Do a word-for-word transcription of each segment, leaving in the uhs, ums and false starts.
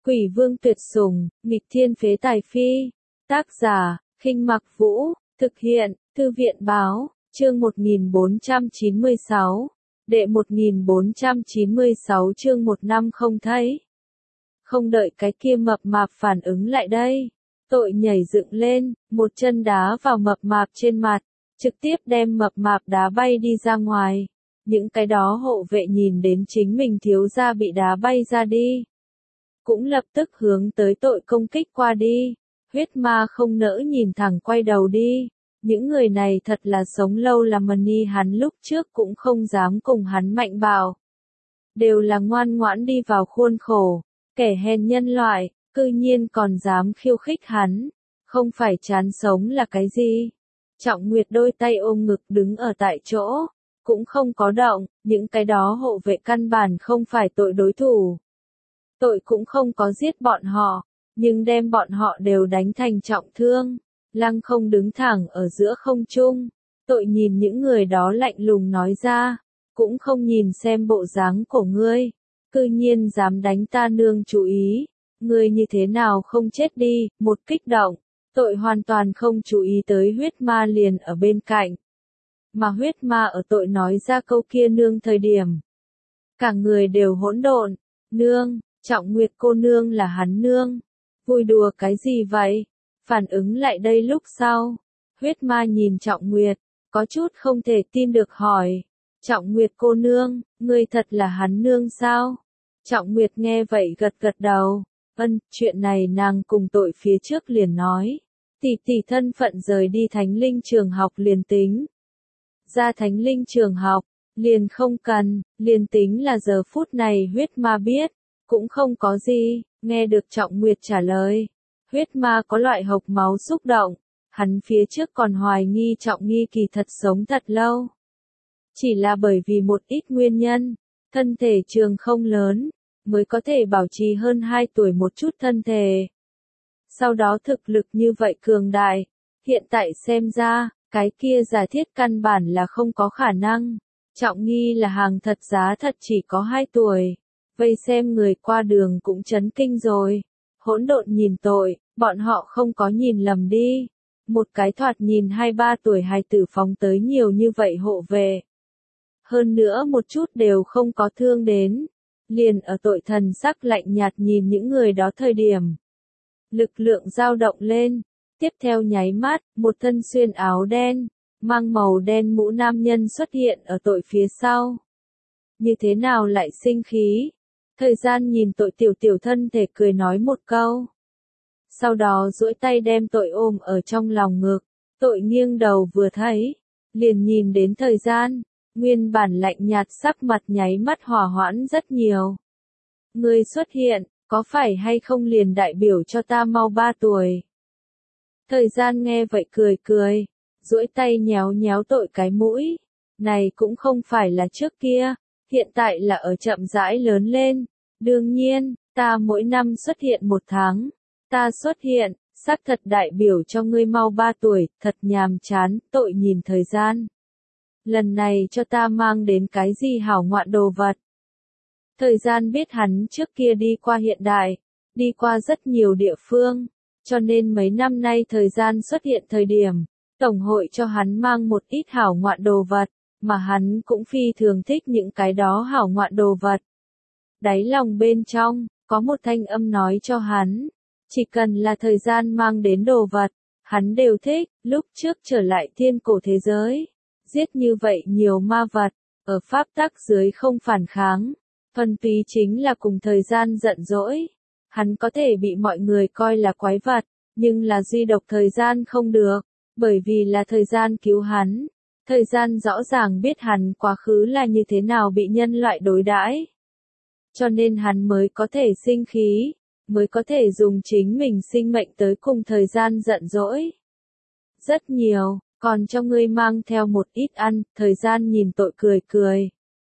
Quỷ vương tuyệt sủng, nghịch thiên phế tài phi. Tác giả, Khinh Mặc Vũ, thực hiện, Thư viện báo, chương một nghìn bốn trăm chín mươi sáu, đệ một nghìn bốn trăm chín mươi sáu chương một năm không thấy. Không đợi cái kia mập mạp phản ứng lại đây, tội nhảy dựng lên, một chân đá vào mập mạp trên mặt, trực tiếp đem mập mạp đá bay đi ra ngoài. Những cái đó hộ vệ nhìn đến chính mình thiếu gia bị đá bay ra đi, cũng lập tức hướng tới tội công kích qua đi. Huyết ma không nỡ nhìn thẳng quay đầu đi. Những người này thật là sống lâu làm mani, hắn lúc trước cũng không dám cùng hắn mạnh bạo. Đều là ngoan ngoãn đi vào khuôn khổ, kẻ hèn nhân loại, cư nhiên còn dám khiêu khích hắn. Không phải chán sống là cái gì? Trọng Nguyệt đôi tay ôm ngực đứng ở tại chỗ, cũng không có động. Những cái đó hộ vệ căn bản không phải tội đối thủ. Tội cũng không có giết bọn họ, nhưng đem bọn họ đều đánh thành trọng thương. Lăng không đứng thẳng ở giữa không trung. Tội nhìn những người đó lạnh lùng nói ra, cũng không nhìn xem bộ dáng của ngươi, cư nhiên dám đánh ta nương chú ý. Ngươi như thế nào không chết đi? Một kích động, tội hoàn toàn không chú ý tới huyết ma liền ở bên cạnh. Mà huyết ma ở tội nói ra câu kia nương thời điểm, cả người đều hỗn độn. Nương, Trọng Nguyệt cô nương là hắn nương. Vui đùa cái gì vậy? Phản ứng lại đây lúc sau, huyết ma nhìn Trọng Nguyệt, có chút không thể tin được hỏi. Trọng Nguyệt cô nương, ngươi thật là hắn nương sao? Trọng Nguyệt nghe vậy gật gật đầu. Ân, chuyện này nàng cùng tội phía trước liền nói. Tỷ tỷ thân phận rời đi Thánh Linh trường học liền tính. Ra Thánh Linh trường học, liền không cần, liền tính là giờ phút này huyết ma biết, cũng không có gì. Nghe được Trọng Nguyệt trả lời, huyết ma có loại hộc máu xúc động. Hắn phía trước còn hoài nghi Trọng Nghi kỳ thật sống thật lâu. Chỉ là bởi vì một ít nguyên nhân, thân thể trường không lớn, mới có thể bảo trì hơn hai tuổi một chút thân thể. Sau đó thực lực như vậy cường đại, hiện tại xem ra, cái kia giả thiết căn bản là không có khả năng. Trọng Nghi là hàng thật giá thật chỉ có hai tuổi. Vây xem người qua đường cũng chấn kinh rồi. Hỗn độn nhìn tội, bọn họ không có nhìn lầm đi. Một cái thoạt nhìn hai ba tuổi hài tử phóng tới nhiều như vậy hộ về. Hơn nữa một chút đều không có thương đến. Liền ở tội thần sắc lạnh nhạt nhìn những người đó thời điểm. Lực lượng dao động lên. Tiếp theo nháy mắt, một thân xuyên áo đen, mang màu đen mũ nam nhân xuất hiện ở tội phía sau. Như thế nào lại sinh khí? Thời gian nhìn tội tiểu tiểu thân thể cười nói một câu. Sau đó duỗi tay đem tội ôm ở trong lòng ngực. Tội nghiêng đầu vừa thấy, liền nhìn đến thời gian, nguyên bản lạnh nhạt sắc mặt nháy mắt hòa hoãn rất nhiều. Ngươi xuất hiện, có phải hay không liền đại biểu cho ta mau ba tuổi? Thời gian nghe vậy cười cười, duỗi tay nhéo nhéo tội cái mũi. Này cũng không phải là trước kia, hiện tại là ở chậm rãi lớn lên. Đương nhiên, ta mỗi năm xuất hiện một tháng. Ta xuất hiện, xác thật đại biểu cho ngươi mau ba tuổi, thật nhàm chán. Tội nhìn thời gian. Lần này cho ta mang đến cái gì hảo ngoạn đồ vật? Thời gian biết hắn trước kia đi qua hiện đại, đi qua rất nhiều địa phương, cho nên mấy năm nay thời gian xuất hiện thời điểm, Tổng hội cho hắn mang một ít hảo ngoạn đồ vật, mà hắn cũng phi thường thích những cái đó hảo ngoạn đồ vật. Đáy lòng bên trong, có một thanh âm nói cho hắn, chỉ cần là thời gian mang đến đồ vật, hắn đều thích. Lúc trước trở lại thiên cổ thế giới, giết như vậy nhiều ma vật, ở pháp tắc dưới không phản kháng, thuần túy chính là cùng thời gian giận dỗi. Hắn có thể bị mọi người coi là quái vật, nhưng là duy độc thời gian không được, bởi vì là thời gian cứu hắn. Thời gian rõ ràng biết hắn quá khứ là như thế nào bị nhân loại đối đãi, cho nên hắn mới có thể sinh khí, mới có thể dùng chính mình sinh mệnh tới cùng thời gian giận dỗi. Rất nhiều, còn cho ngươi mang theo một ít ăn. Thời gian nhìn tội cười cười,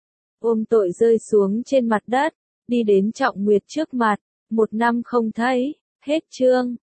ôm tội rơi xuống trên mặt đất, đi đến Trọng Nguyệt trước mặt. Một năm không thấy, hết chương.